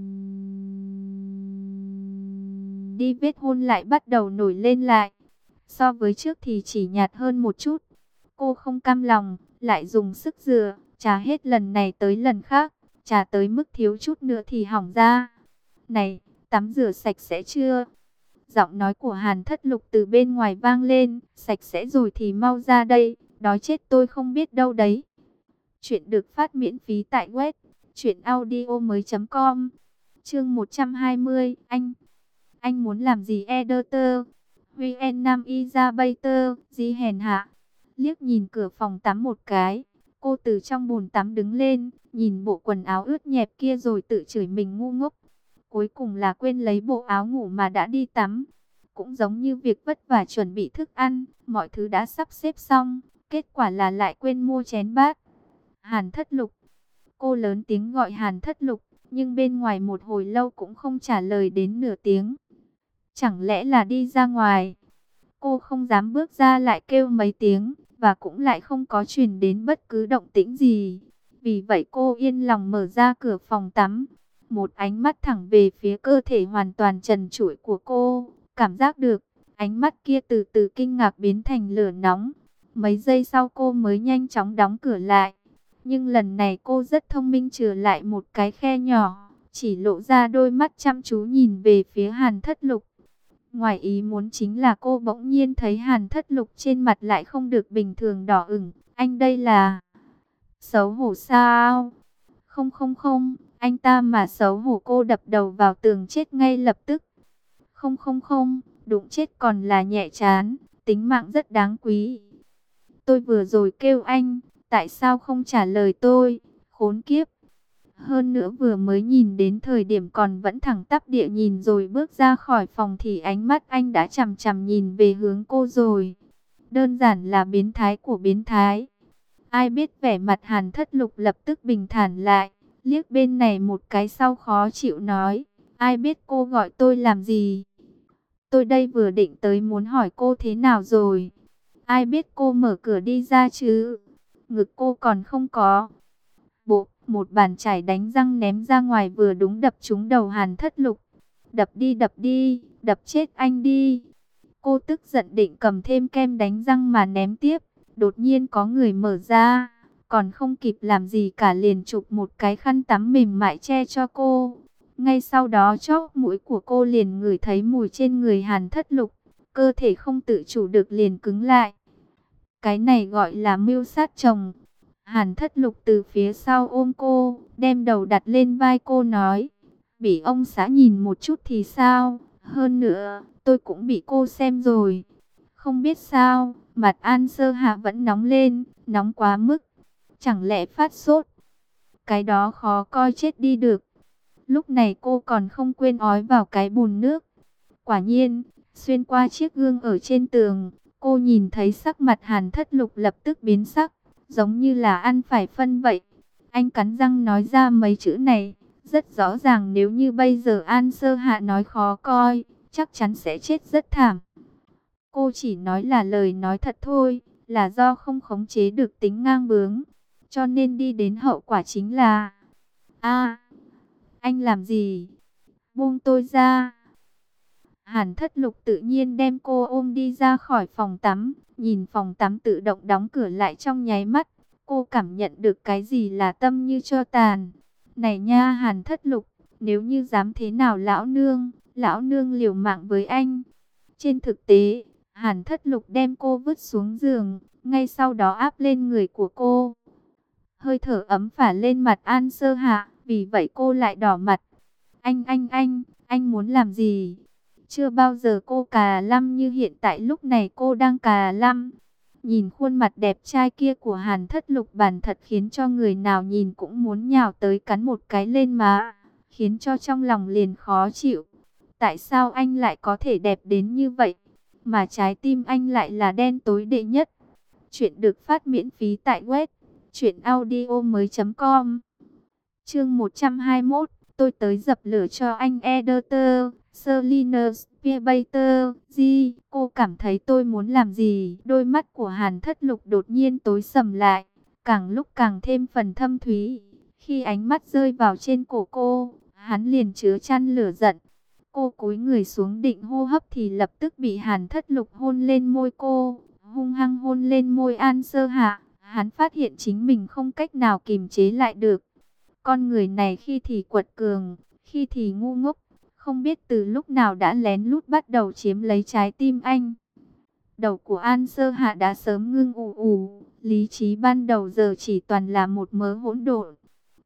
đi, vết hôn lại bắt đầu nổi lên lại. So với trước thì chỉ nhạt hơn một chút. Cô không cam lòng, lại dùng sức rửa, chà hết lần này tới lần khác, chà tới mức thiếu chút nữa thì hỏng ra. Này, tắm rửa sạch sẽ chưa? Giọng nói của Hàn Thất Lục từ bên ngoài vang lên, sạch sẽ rồi thì mau ra đây, đói chết tôi không biết đâu đấy. Chuyện được phát miễn phí tại web truyệnaudiomoi.com. Chương 120, anh muốn làm gì Editor? VN Nam Izabater, gì hèn hạ. Liếc nhìn cửa phòng tắm một cái, cô từ trong bồn tắm đứng lên, nhìn bộ quần áo ướt nhẹp kia rồi tự chửi mình ngu ngốc. Cuối cùng là quên lấy bộ áo ngủ mà đã đi tắm. Cũng giống như việc vất vả chuẩn bị thức ăn, mọi thứ đã sắp xếp xong, kết quả là lại quên mua chén bát. Hàn Thất Lục. Cô lớn tiếng gọi Hàn Thất Lục, nhưng bên ngoài một hồi lâu cũng không trả lời đến nửa tiếng. Chẳng lẽ là đi ra ngoài? Cô không dám bước ra lại kêu mấy tiếng, và cũng lại không có truyền đến bất cứ động tĩnh gì. Vì vậy cô yên lòng mở ra cửa phòng tắm. Một ánh mắt thẳng về phía cơ thể hoàn toàn trần trụi của cô. Cảm giác được, ánh mắt kia từ từ kinh ngạc biến thành lửa nóng. Mấy giây sau cô mới nhanh chóng đóng cửa lại. Nhưng lần này cô rất thông minh trừ lại một cái khe nhỏ, chỉ lộ ra đôi mắt chăm chú nhìn về phía Hàn Thất Lục. Ngoài ý muốn chính là cô bỗng nhiên thấy Hàn Thất Lục trên mặt lại không được bình thường đỏ ửng. Anh đây là xấu hổ sao? Không không không, anh ta mà xấu hổ cô đập đầu vào tường chết ngay lập tức. Không không không, đụng chết còn là nhẹ chán, tính mạng rất đáng quý. Tôi vừa rồi kêu anh, tại sao không trả lời tôi? Khốn kiếp. Hơn nữa vừa mới nhìn đến thời điểm còn vẫn thẳng tắp địa nhìn rồi bước ra khỏi phòng thì ánh mắt anh đã chằm chằm nhìn về hướng cô rồi. Đơn giản là biến thái của biến thái. Ai biết vẻ mặt Hàn Thất Lục lập tức bình thản lại, liếc bên này một cái sau khó chịu nói, ai biết cô gọi tôi làm gì? Tôi đây vừa định tới muốn hỏi cô thế nào rồi. Ai biết cô mở cửa đi ra chứ? Ngực cô còn không có. Bộ, một bàn chải đánh răng ném ra ngoài vừa đúng đập trúng đầu Hàn Thất Lục. Đập đi, đập chết anh đi. Cô tức giận định cầm thêm kem đánh răng mà ném tiếp. Đột nhiên có người mở ra, còn không kịp làm gì cả liền chụp một cái khăn tắm mềm mại che cho cô. Ngay sau đó chóp mũi của cô liền ngửi thấy mùi trên người Hàn Thất Lục. Cơ thể không tự chủ được liền cứng lại. Cái này gọi là mưu sát chồng. Hàn Thất Lục từ phía sau ôm cô, đem đầu đặt lên vai cô nói, bị ông xã nhìn một chút thì sao? Hơn nữa, tôi cũng bị cô xem rồi. Không biết sao, mặt An Sơ Hạ vẫn nóng lên, nóng quá mức. Chẳng lẽ phát sốt? Cái đó khó coi chết đi được. Lúc này cô còn không quên ói vào cái bồn nước. Quả nhiên, xuyên qua chiếc gương ở trên tường, cô nhìn thấy sắc mặt Hàn Thất Lục lập tức biến sắc, giống như là ăn phải phân vậy. Anh cắn răng nói ra mấy chữ này, rất rõ ràng nếu như bây giờ An Sơ Hạ nói khó coi, chắc chắn sẽ chết rất thảm. Cô chỉ nói là lời nói thật thôi, là do không khống chế được tính ngang bướng, cho nên đi đến hậu quả chính là anh làm gì? Buông tôi ra. Hàn Thất Lục tự nhiên đem cô ôm đi ra khỏi phòng tắm, nhìn phòng tắm tự động đóng cửa lại trong nháy mắt, cô cảm nhận được cái gì là tâm như tro tàn. Này nha Hàn Thất Lục, nếu như dám thế nào lão nương liều mạng với anh. Trên thực tế, Hàn Thất Lục đem cô vứt xuống giường, ngay sau đó áp lên người của cô. Hơi thở ấm phả lên mặt An Sơ Hạ, vì vậy cô lại đỏ mặt. Anh muốn làm gì? Chưa bao giờ cô cà lăm như hiện tại lúc này cô đang cà lăm. Nhìn khuôn mặt đẹp trai kia của Hàn Thất Lục bản thật khiến cho người nào nhìn cũng muốn nhào tới cắn một cái lên má, khiến cho trong lòng liền khó chịu. Tại sao anh lại có thể đẹp đến như vậy, mà trái tim anh lại là đen tối đệ nhất? Chuyện được phát miễn phí tại web truyệnaudiomoi.com. Chương 121, tôi tới dập lửa cho anh Editor. Selina Spiebater, cô cảm thấy tôi muốn làm gì? Đôi mắt của Hàn Thất Lục đột nhiên tối sầm lại, càng lúc càng thêm phần thâm thúy. Khi ánh mắt rơi vào trên cổ cô, hắn liền chứa chan lửa giận. Cô cúi người xuống định hô hấp thì lập tức bị Hàn Thất Lục hôn lên môi cô, hung hăng hôn lên môi An Sơ Hạ. Hắn phát hiện chính mình không cách nào kìm chế lại được. Con người này khi thì quật cường, khi thì ngu ngốc, không biết từ lúc nào đã lén lút bắt đầu chiếm lấy trái tim anh. Đầu của An Sơ Hạ đã sớm ngưng ù ù, lý trí ban đầu giờ chỉ toàn là một mớ hỗn độn.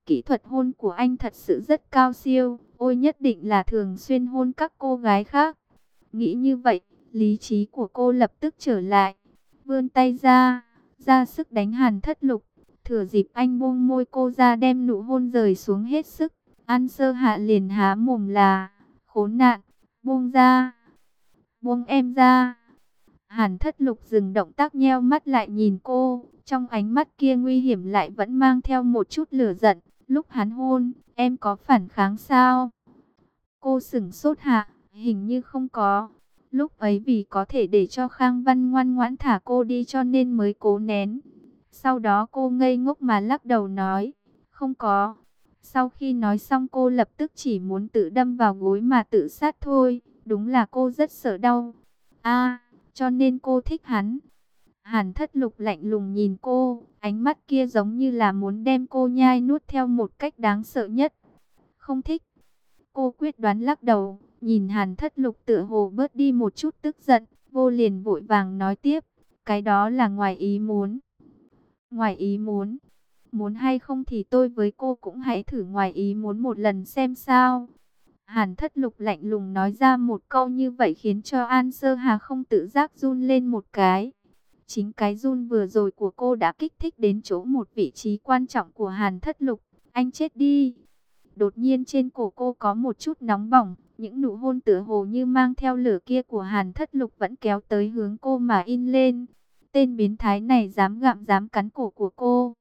Kỹ thuật hôn của anh thật sự rất cao siêu. Ôi nhất định là thường xuyên hôn các cô gái khác. Nghĩ như vậy, lý trí của cô lập tức trở lại. Vươn tay ra sức đánh Hàn Thất Lục. Thừa dịp anh buông môi cô ra đem nụ hôn rời xuống hết sức. An Sơ Hạ liền há mồm là, khốn nạn, buông ra, buông em ra. Hàn Thất Lục dừng động tác nheo mắt lại nhìn cô, trong ánh mắt kia nguy hiểm lại vẫn mang theo một chút lửa giận. Lúc hắn hôn, em có phản kháng sao? Cô sững sốt hạ, hình như không có. Lúc ấy vì có thể để cho Khang Văn ngoan ngoãn thả cô đi cho nên mới cố nén. Sau đó cô ngây ngốc mà lắc đầu nói, không có. Sau khi nói xong cô lập tức chỉ muốn tự đâm vào gối mà tự sát thôi. Đúng là cô rất sợ đau. Cho nên cô thích hắn. Hàn Thất Lục lạnh lùng nhìn cô, ánh mắt kia giống như là muốn đem cô nhai nuốt theo một cách đáng sợ nhất. Không thích. Cô quyết đoán lắc đầu, nhìn Hàn Thất Lục tựa hồ bớt đi một chút tức giận, vô liền vội vàng nói tiếp, cái đó là ngoài ý muốn. Ngoài ý muốn? Muốn hay không thì tôi với cô cũng hãy thử ngoài ý muốn một lần xem sao. Hàn Thất Lục lạnh lùng nói ra một câu như vậy khiến cho An Sơ Hà không tự giác run lên một cái. Chính cái run vừa rồi của cô đã kích thích đến chỗ một vị trí quan trọng của Hàn Thất Lục. Anh chết đi. Đột nhiên trên cổ cô có một chút nóng bỏng. Những nụ hôn tựa hồ như mang theo lửa kia của Hàn Thất Lục vẫn kéo tới hướng cô mà in lên. Tên biến thái này dám gặm dám cắn cổ của cô.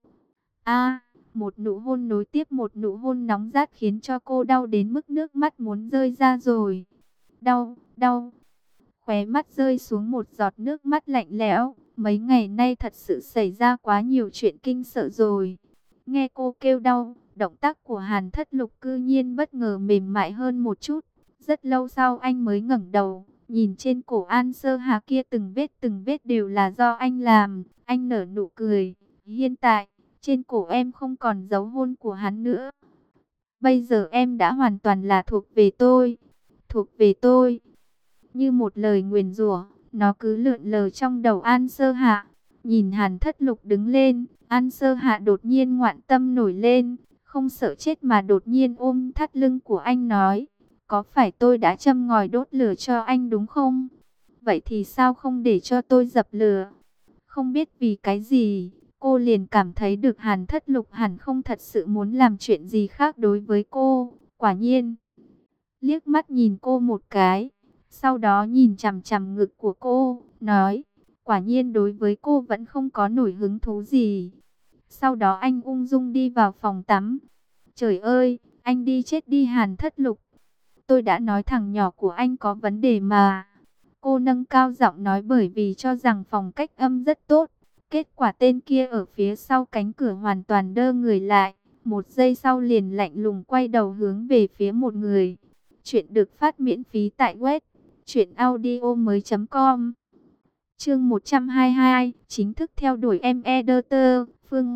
Một nụ hôn nối tiếp một nụ hôn nóng rát khiến cho cô đau đến mức nước mắt muốn rơi ra rồi. Đau, đau. Khóe mắt rơi xuống một giọt nước mắt lạnh lẽo. Mấy ngày nay thật sự xảy ra quá nhiều chuyện kinh sợ rồi. Nghe cô kêu đau, động tác của Hàn Thất Lục cư nhiên bất ngờ mềm mại hơn một chút. Rất lâu sau anh mới ngẩng đầu, nhìn trên cổ An Sơ Hà kia từng vết đều là do anh làm. Anh nở nụ cười. Hiện tại, trên cổ em không còn dấu hôn của hắn nữa. Bây giờ em đã hoàn toàn là thuộc về tôi. Thuộc về tôi. Như một lời nguyền rủa, nó cứ lượn lờ trong đầu An Sơ Hạ. Nhìn Hàn Thất Lục đứng lên, An Sơ Hạ đột nhiên ngoạn tâm nổi lên. Không sợ chết mà đột nhiên ôm thắt lưng của anh nói. Có phải tôi đã châm ngòi đốt lửa cho anh đúng không? Vậy thì sao không để cho tôi dập lửa? Không biết vì cái gì, cô liền cảm thấy được Hàn Thất Lục hẳn không thật sự muốn làm chuyện gì khác đối với cô. Quả nhiên, liếc mắt nhìn cô một cái, sau đó nhìn chằm chằm ngực của cô, nói, quả nhiên đối với cô vẫn không có nổi hứng thú gì. Sau đó anh ung dung đi vào phòng tắm. Trời ơi, anh đi chết đi Hàn Thất Lục. Tôi đã nói thằng nhỏ của anh có vấn đề mà. Cô nâng cao giọng nói bởi vì cho rằng phòng cách âm rất tốt. Kết quả tên kia ở phía sau cánh cửa hoàn toàn đơ người lại. Một giây sau liền lạnh lùng quay đầu hướng về phía một người. Chuyện được phát miễn phí tại web truyệnaudiomoi.com. Chương 122, chính thức theo đuổi em Editor, Phương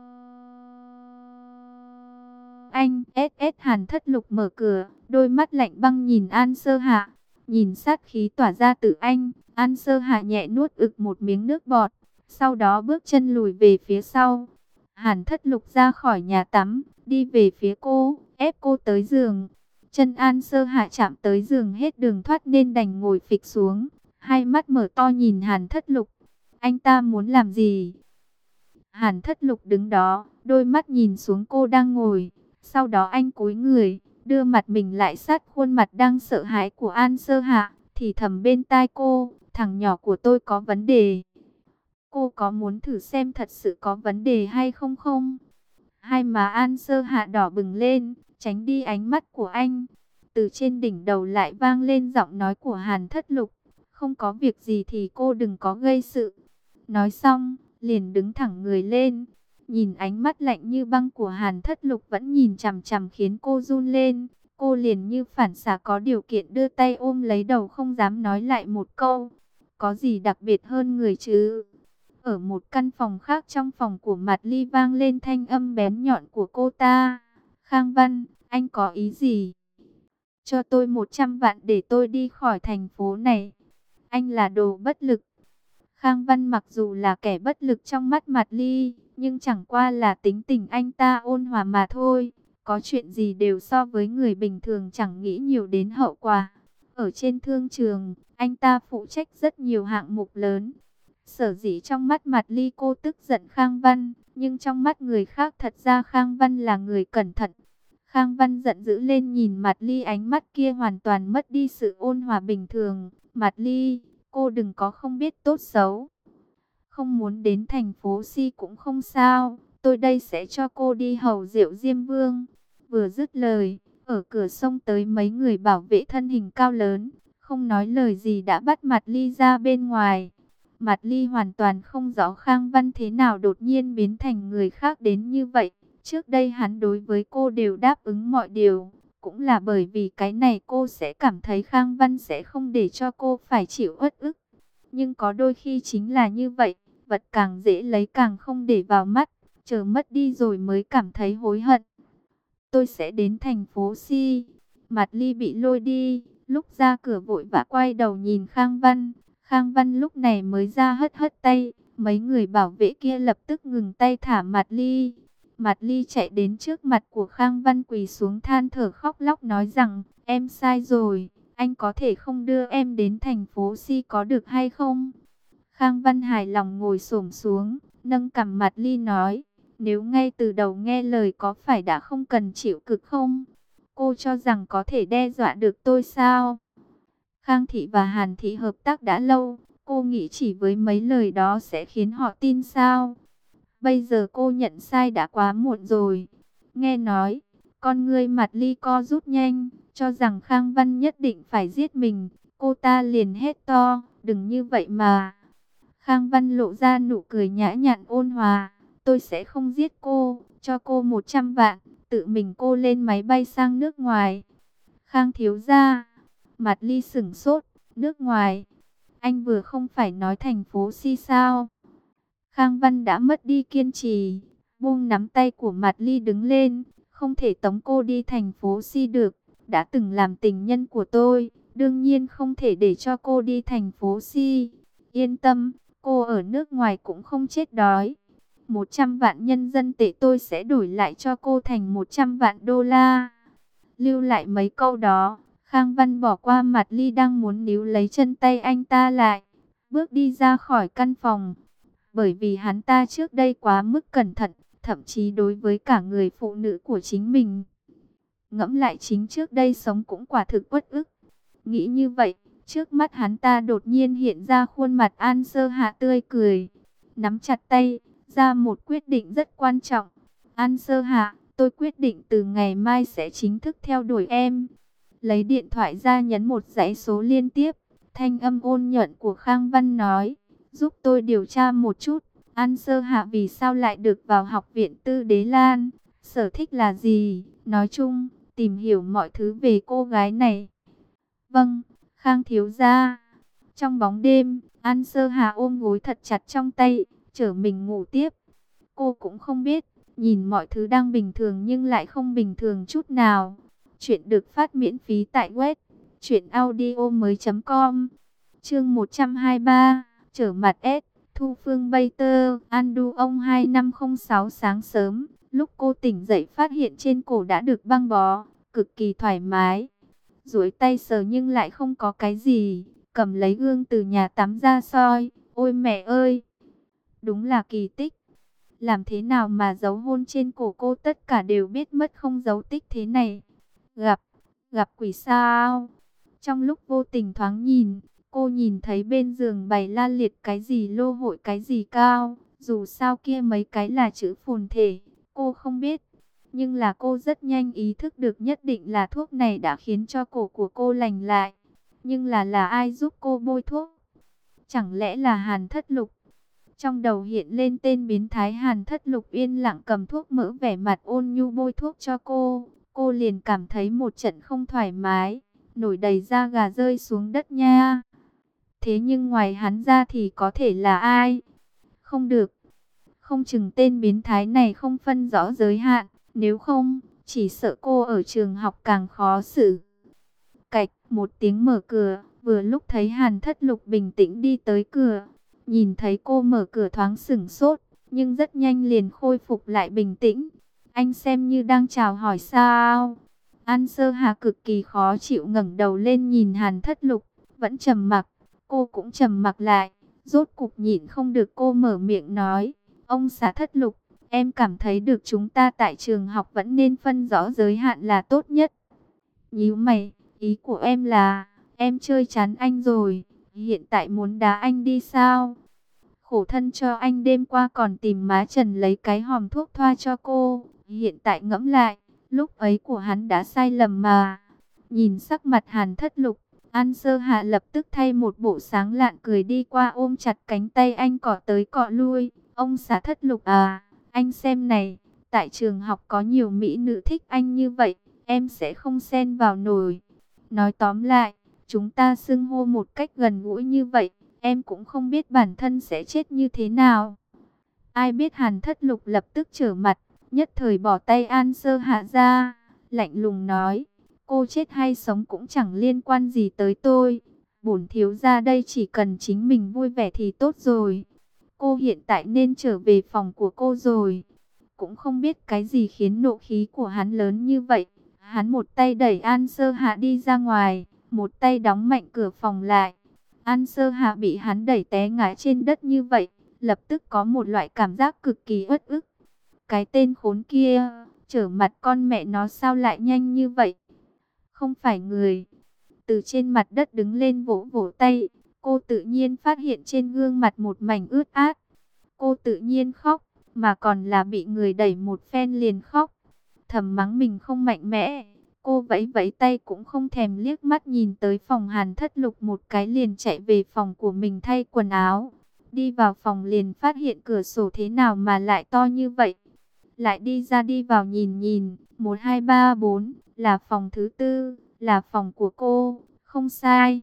Anh. SS Hàn Thất Lục mở cửa, đôi mắt lạnh băng nhìn An Sơ Hạ. Nhìn sát khí tỏa ra từ anh, An Sơ Hạ nhẹ nuốt ực một miếng nước bọt, sau đó bước chân lùi về phía sau. Hàn Thất Lục ra khỏi nhà tắm, đi về phía cô, ép cô tới giường. Chân An Sơ Hạ chạm tới giường hết đường thoát nên đành ngồi phịch xuống, hai mắt mở to nhìn Hàn Thất Lục. Anh ta muốn làm gì? Hàn Thất Lục đứng đó, đôi mắt nhìn xuống cô đang ngồi. Sau đó anh cúi người, đưa mặt mình lại sát khuôn mặt đang sợ hãi của An Sơ Hạ, thì thầm bên tai cô, thằng nhỏ của tôi có vấn đề. Cô có muốn thử xem thật sự có vấn đề hay không không? Hai má An Sơ Hạ đỏ bừng lên, tránh đi ánh mắt của anh. Từ trên đỉnh đầu lại vang lên giọng nói của Hàn Thất Lục. Không có việc gì thì cô đừng có gây sự. Nói xong, liền đứng thẳng người lên. Nhìn ánh mắt lạnh như băng của Hàn Thất Lục vẫn nhìn chằm chằm khiến cô run lên. Cô liền như phản xạ có điều kiện đưa tay ôm lấy đầu không dám nói lại một câu. Có gì đặc biệt hơn người chứ? Ở một căn phòng khác trong phòng của Mạt Ly vang lên thanh âm bén nhọn của cô ta. Khang Văn, anh có ý gì? Cho tôi 100 vạn để tôi đi khỏi thành phố này. Anh là đồ bất lực. Khang Văn mặc dù là kẻ bất lực trong mắt Mạt Ly, nhưng chẳng qua là tính tình anh ta ôn hòa mà thôi. Có chuyện gì đều so với người bình thường chẳng nghĩ nhiều đến hậu quả. Ở trên thương trường, anh ta phụ trách rất nhiều hạng mục lớn. Sở dĩ trong mắt Mạt Ly cô tức giận Khang Văn, nhưng trong mắt người khác thật ra Khang Văn là người cẩn thận. Khang Văn giận dữ lên nhìn Mạt Ly, ánh mắt kia hoàn toàn mất đi sự ôn hòa bình thường. Mạt Ly, cô đừng có không biết tốt xấu. Không muốn đến thành phố Si cũng không sao, tôi đây sẽ cho cô đi hầu rượu Diêm Vương. Vừa dứt lời, ở cửa sông tới mấy người bảo vệ thân hình cao lớn, không nói lời gì đã bắt Mạt Ly ra bên ngoài. Mạt Ly hoàn toàn không rõ Khang Văn thế nào đột nhiên biến thành người khác đến như vậy. Trước đây hắn đối với cô đều đáp ứng mọi điều, cũng là bởi vì cái này cô sẽ cảm thấy Khang Văn sẽ không để cho cô phải chịu uất ức. Nhưng có đôi khi chính là như vậy, vật càng dễ lấy càng không để vào mắt, chờ mất đi rồi mới cảm thấy hối hận. Tôi sẽ đến thành phố Si. Mạt Ly bị lôi đi, lúc ra cửa vội vã quay đầu nhìn Khang Văn. Khang Văn lúc này mới ra hất hất tay, mấy người bảo vệ kia lập tức ngừng tay thả Mạt Ly. Mạt Ly chạy đến trước mặt của Khang Văn quỳ xuống than thở khóc lóc nói rằng, em sai rồi, anh có thể không đưa em đến thành phố Si có được hay không? Khang Văn hài lòng ngồi xổm xuống, nâng cằm Mạt Ly nói, nếu ngay từ đầu nghe lời có phải đã không cần chịu cực không? Cô cho rằng có thể đe dọa được tôi sao? Khang Thị và Hàn Thị hợp tác đã lâu, cô nghĩ chỉ với mấy lời đó sẽ khiến họ tin sao? Bây giờ cô nhận sai đã quá muộn rồi. Nghe nói, con ngươi Mạt Ly co rút nhanh, cho rằng Khang Văn nhất định phải giết mình. Cô ta liền hét to, đừng như vậy mà. Khang Văn lộ ra nụ cười nhã nhặn ôn hòa, tôi sẽ không giết cô, cho cô 100 vạn, tự mình cô lên máy bay sang nước ngoài. Khang thiếu gia, Mạt Ly sửng sốt, nước ngoài, anh vừa không phải nói thành phố Si sao? Khang Văn đã mất đi kiên trì, buông nắm tay của Mạt Ly đứng lên, không thể tống cô đi thành phố Si được, đã từng làm tình nhân của tôi, đương nhiên không thể để cho cô đi thành phố Si. Yên tâm, cô ở nước ngoài cũng không chết đói. 100 vạn nhân dân tệ tôi sẽ đổi lại cho cô thành 100 vạn đô la. Lưu lại mấy câu đó, Khang Văn bỏ qua Mạt Ly đang muốn níu lấy chân tay anh ta lại, bước đi ra khỏi căn phòng. Bởi vì hắn ta trước đây quá mức cẩn thận, thậm chí đối với cả người phụ nữ của chính mình. Ngẫm lại chính trước đây sống cũng quả thực uất ức. Nghĩ như vậy, trước mắt hắn ta đột nhiên hiện ra khuôn mặt An Sơ Hạ tươi cười, nắm chặt tay, ra một quyết định rất quan trọng. An Sơ Hạ, tôi quyết định từ ngày mai sẽ chính thức theo đuổi em. Lấy điện thoại ra nhấn một dãy số liên tiếp, thanh âm ôn nhuận của Khang Văn nói, giúp tôi điều tra một chút, An Sơ Hạ vì sao lại được vào học viện Tư Đế Lan, sở thích là gì, nói chung, tìm hiểu mọi thứ về cô gái này. Vâng, Khang thiếu gia. Trong bóng đêm, An Sơ Hà ôm gối thật chặt trong tay, chở mình ngủ tiếp. Cô cũng không biết, nhìn mọi thứ đang bình thường nhưng lại không bình thường chút nào. Chuyện được phát miễn phí tại web truyệnaudiomoi.com. Chương 123, trở mặt S, Thu Phương Bater, Andu ông 2506. Sáng sớm, lúc cô tỉnh dậy phát hiện trên cổ đã được băng bó, cực kỳ thoải mái. Duỗi tay sờ nhưng lại không có cái gì, cầm lấy gương từ nhà tắm ra soi, ôi mẹ ơi, đúng là kỳ tích. Làm thế nào mà dấu hôn trên cổ cô tất cả đều biết mất không dấu tích thế này? Gặp quỷ sao? Trong lúc vô tình thoáng nhìn, cô nhìn thấy bên giường bày la liệt cái gì lô hội cái gì cao, dù sao kia mấy cái là chữ phồn thể, cô không biết. Nhưng là cô rất nhanh ý thức được nhất định là thuốc này đã khiến cho cổ của cô lành lại. Nhưng là ai giúp cô bôi thuốc? Chẳng lẽ là Hàn Thất Lục? Trong đầu hiện lên tên biến thái Hàn Thất Lục yên lặng cầm thuốc mỡ vẻ mặt ôn nhu bôi thuốc cho cô. Cô liền cảm thấy một trận không thoải mái, nổi đầy da gà rơi xuống đất nha. Thế nhưng ngoài hắn ra thì có thể là ai? Không được, không chừng tên biến thái này không phân rõ giới hạn. Nếu không, chỉ sợ cô ở trường học càng khó xử. Cạch, một tiếng mở cửa, vừa lúc thấy Hàn Thất Lục bình tĩnh đi tới cửa. Nhìn thấy cô mở cửa thoáng sửng sốt, nhưng rất nhanh liền khôi phục lại bình tĩnh. Anh xem như đang chào hỏi sao? An Sơ Hà cực kỳ khó chịu ngẩng đầu lên nhìn Hàn Thất Lục, vẫn trầm mặc, cô cũng trầm mặc lại. Rốt cục nhịn không được cô mở miệng nói, ông xã Thất Lục, em cảm thấy được chúng ta tại trường học vẫn nên phân rõ giới hạn là tốt nhất. Nhíu mày, ý của em là, em chơi chán anh rồi, hiện tại muốn đá anh đi sao? Khổ thân cho anh đêm qua còn tìm má Trần lấy cái hòm thuốc thoa cho cô, hiện tại ngẫm lại, lúc ấy của hắn đã sai lầm mà. Nhìn sắc mặt Hàn Thất Lục, An Sơ Hạ lập tức thay một bộ sáng lạn cười đi qua ôm chặt cánh tay anh cọ tới cọ lui. Ông xã Thất Lục à, anh xem này, tại trường học có nhiều mỹ nữ thích anh như vậy, em sẽ không xen vào nổi. Nói tóm lại, chúng ta xưng hô một cách gần gũi như vậy, em cũng không biết bản thân sẽ chết như thế nào. Ai biết Hàn Thất Lục lập tức trở mặt, nhất thời bỏ tay An Sơ Hạ ra, lạnh lùng nói, cô chết hay sống cũng chẳng liên quan gì tới tôi. Bổn thiếu gia đây chỉ cần chính mình vui vẻ thì tốt rồi. Cô hiện tại nên trở về phòng của cô rồi. Cũng không biết cái gì khiến nộ khí của hắn lớn như vậy. Hắn một tay đẩy An Sơ Hạ đi ra ngoài, một tay đóng mạnh cửa phòng lại. An Sơ Hạ bị hắn đẩy té ngã trên đất như vậy, lập tức có một loại cảm giác cực kỳ uất ức. Cái tên khốn kia, trở mặt con mẹ nó sao lại nhanh như vậy? Không phải người. Từ trên mặt đất đứng lên vỗ vỗ tay, cô tự nhiên phát hiện trên gương mặt một mảnh ướt át. Cô tự nhiên khóc, mà còn là bị người đẩy một phen liền khóc. Thầm mắng mình không mạnh mẽ. Cô vẫy vẫy tay cũng không thèm liếc mắt nhìn tới phòng Hàn Thất Lục một cái liền chạy về phòng của mình thay quần áo. Đi vào phòng liền phát hiện cửa sổ thế nào mà lại to như vậy. Lại đi ra đi vào nhìn nhìn, 1, 2, 3, 4, là phòng thứ tư, là phòng của cô, không sai.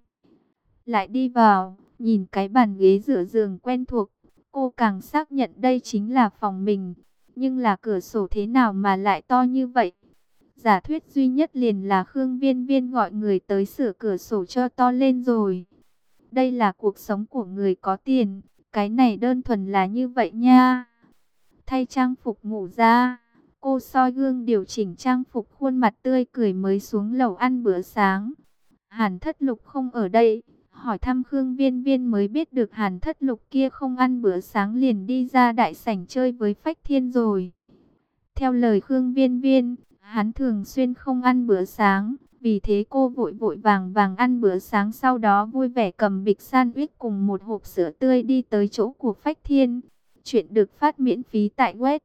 Lại đi vào, nhìn cái bàn ghế giữa giường quen thuộc, cô càng xác nhận đây chính là phòng mình. Nhưng là cửa sổ thế nào mà lại to như vậy? Giả thuyết duy nhất liền là Khương Viên Viên gọi người tới sửa cửa sổ cho to lên rồi. Đây là cuộc sống của người có tiền, cái này đơn thuần là như vậy nha. Thay trang phục ngủ ra, cô soi gương điều chỉnh trang phục khuôn mặt tươi cười mới xuống lầu ăn bữa sáng. Hàn Thất Lục không ở đây, hỏi thăm Khương Viên Viên mới biết được Hàn Thất Lục kia không ăn bữa sáng liền đi ra đại sảnh chơi với Phách Thiên rồi. Theo lời Khương Viên Viên, hắn thường xuyên không ăn bữa sáng, vì thế cô vội vội vàng vàng ăn bữa sáng, sau đó vui vẻ cầm bịch sandwich cùng một hộp sữa tươi đi tới chỗ của Phách Thiên. Chuyện được phát miễn phí tại web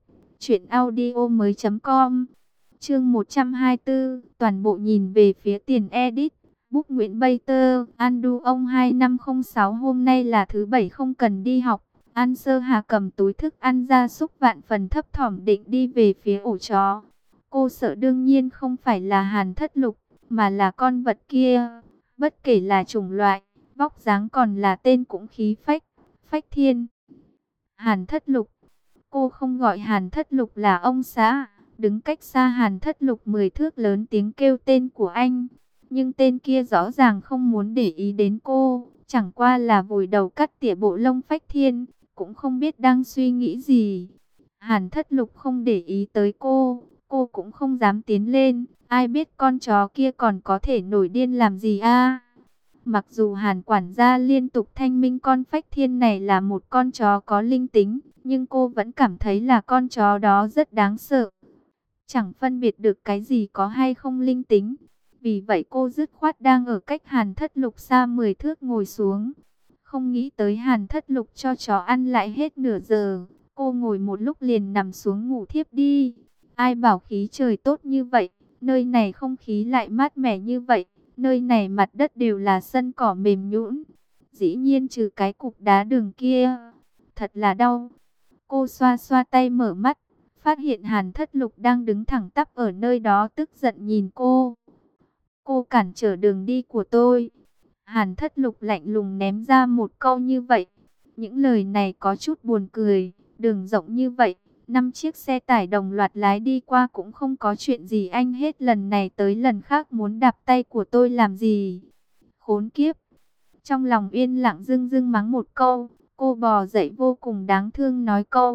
truyệnaudiomoi.com. Chương 124, toàn bộ nhìn về phía tiền edit. Book Nguyễn Bay Tơ, Andu ông 2506. Hôm nay là thứ bảy không cần đi học. An Sơ Hà cầm túi thức ăn gia súc vạn phần thấp thỏm định đi về phía ổ chó. Cô sợ đương nhiên không phải là Hàn Thất Lục, mà là con vật kia. Bất kể là chủng loại, vóc dáng còn là tên cũng khí phách, Phách Thiên. Hàn Thất Lục. Cô không gọi Hàn Thất Lục là ông xã, đứng cách xa Hàn Thất Lục 10 thước lớn tiếng kêu tên của anh. Nhưng tên kia rõ ràng không muốn để ý đến cô, chẳng qua là vùi đầu cắt tỉa bộ lông Phách Thiên, cũng không biết đang suy nghĩ gì. Hàn Thất Lục không để ý tới cô cũng không dám tiến lên, ai biết con chó kia còn có thể nổi điên làm gì a. Mặc dù Hàn quản gia liên tục thanh minh con Phách Thiên này là một con chó có linh tính, nhưng cô vẫn cảm thấy là con chó đó rất đáng sợ. Chẳng phân biệt được cái gì có hay không linh tính. Vì vậy cô dứt khoát đang ở cách Hàn Thất Lục xa 10 thước ngồi xuống. Không nghĩ tới Hàn Thất Lục cho chó ăn lại hết nửa giờ. Cô ngồi một lúc liền nằm xuống ngủ thiếp đi. Ai bảo khí trời tốt như vậy, nơi này không khí lại mát mẻ như vậy. Nơi này mặt đất đều là sân cỏ mềm nhũn. Dĩ nhiên trừ cái cục đá đường kia. Thật là đau. Cô xoa xoa tay mở mắt, phát hiện Hàn Thất Lục đang đứng thẳng tắp ở nơi đó tức giận nhìn cô. Cô cản trở đường đi của tôi. Hàn Thất Lục lạnh lùng ném ra một câu như vậy. Những lời này có chút buồn cười. Đường rộng như vậy, 5 chiếc xe tải đồng loạt lái đi qua cũng không có chuyện gì, anh hết lần này tới lần khác muốn đạp tay của tôi làm gì? Khốn kiếp! Trong lòng yên lặng dưng dưng mắng một câu. Cô bò dậy vô cùng đáng thương nói câu,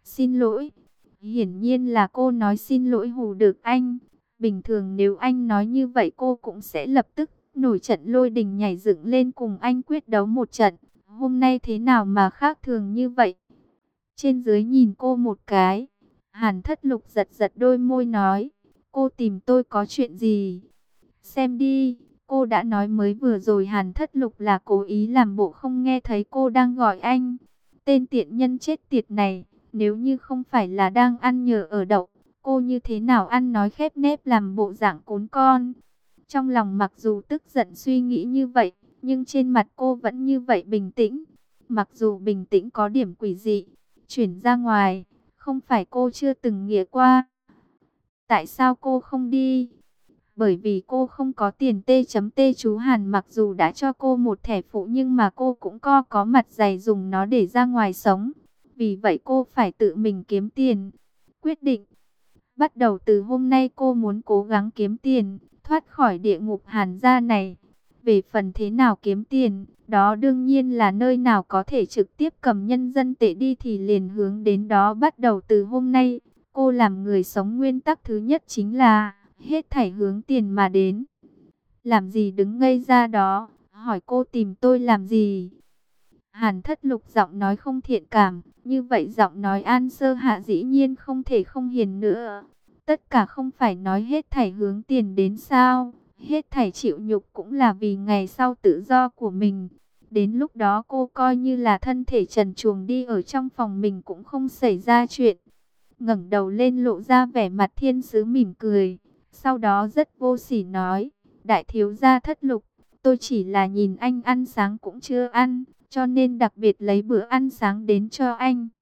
Xin lỗi. Hiển nhiên là cô nói xin lỗi hù được anh. Bình thường nếu anh nói như vậy cô cũng sẽ lập tức nổi trận lôi đình nhảy dựng lên cùng anh quyết đấu một trận. Hôm nay thế nào mà khác thường như vậy? Trên dưới nhìn cô một cái. Hàn Thất Lục giật giật đôi môi nói. Cô tìm tôi có chuyện gì? Xem đi, cô đã nói mới vừa rồi Hàn Thất Lục là cố ý làm bộ không nghe thấy cô đang gọi anh. Tên tiện nhân chết tiệt này, nếu như không phải là đang ăn nhờ ở đậu, cô như thế nào ăn nói khép nép làm bộ dạng cún con. Trong lòng mặc dù tức giận suy nghĩ như vậy, nhưng trên mặt cô vẫn như vậy bình tĩnh. Mặc dù bình tĩnh có điểm quỷ dị, chuyển ra ngoài, không phải cô chưa từng nghĩ qua. Tại sao cô không đi? Bởi vì cô không có tiền T.T. Chú Hàn mặc dù đã cho cô một thẻ phụ nhưng mà cô cũng có mặt dày dùng nó để ra ngoài sống. Vì vậy cô phải tự mình kiếm tiền. Quyết định, bắt đầu từ hôm nay cô muốn cố gắng kiếm tiền, thoát khỏi địa ngục Hàn gia này. Về phần thế nào kiếm tiền, đó đương nhiên là nơi nào có thể trực tiếp cầm nhân dân tệ đi thì liền hướng đến đó. Bắt đầu từ hôm nay, cô làm người sống nguyên tắc thứ nhất chính là hết thảy hướng tiền mà đến. Làm gì đứng ngây ra đó, hỏi cô tìm tôi làm gì? Hàn Thất Lục giọng nói không thiện cảm, như vậy giọng nói An Sơ Hạ dĩ nhiên không thể không hiền nữa. Tất cả không phải nói hết thảy hướng tiền đến sao? Hết thảy chịu nhục cũng là vì ngày sau tự do của mình. Đến lúc đó cô coi như là thân thể trần truồng đi ở trong phòng mình cũng không xảy ra chuyện. Ngẩng đầu lên lộ ra vẻ mặt thiên sứ mỉm cười. Sau đó rất vô sỉ nói, đại thiếu gia Thất Lục, tôi chỉ là nhìn anh ăn sáng cũng chưa ăn, cho nên đặc biệt lấy bữa ăn sáng đến cho anh.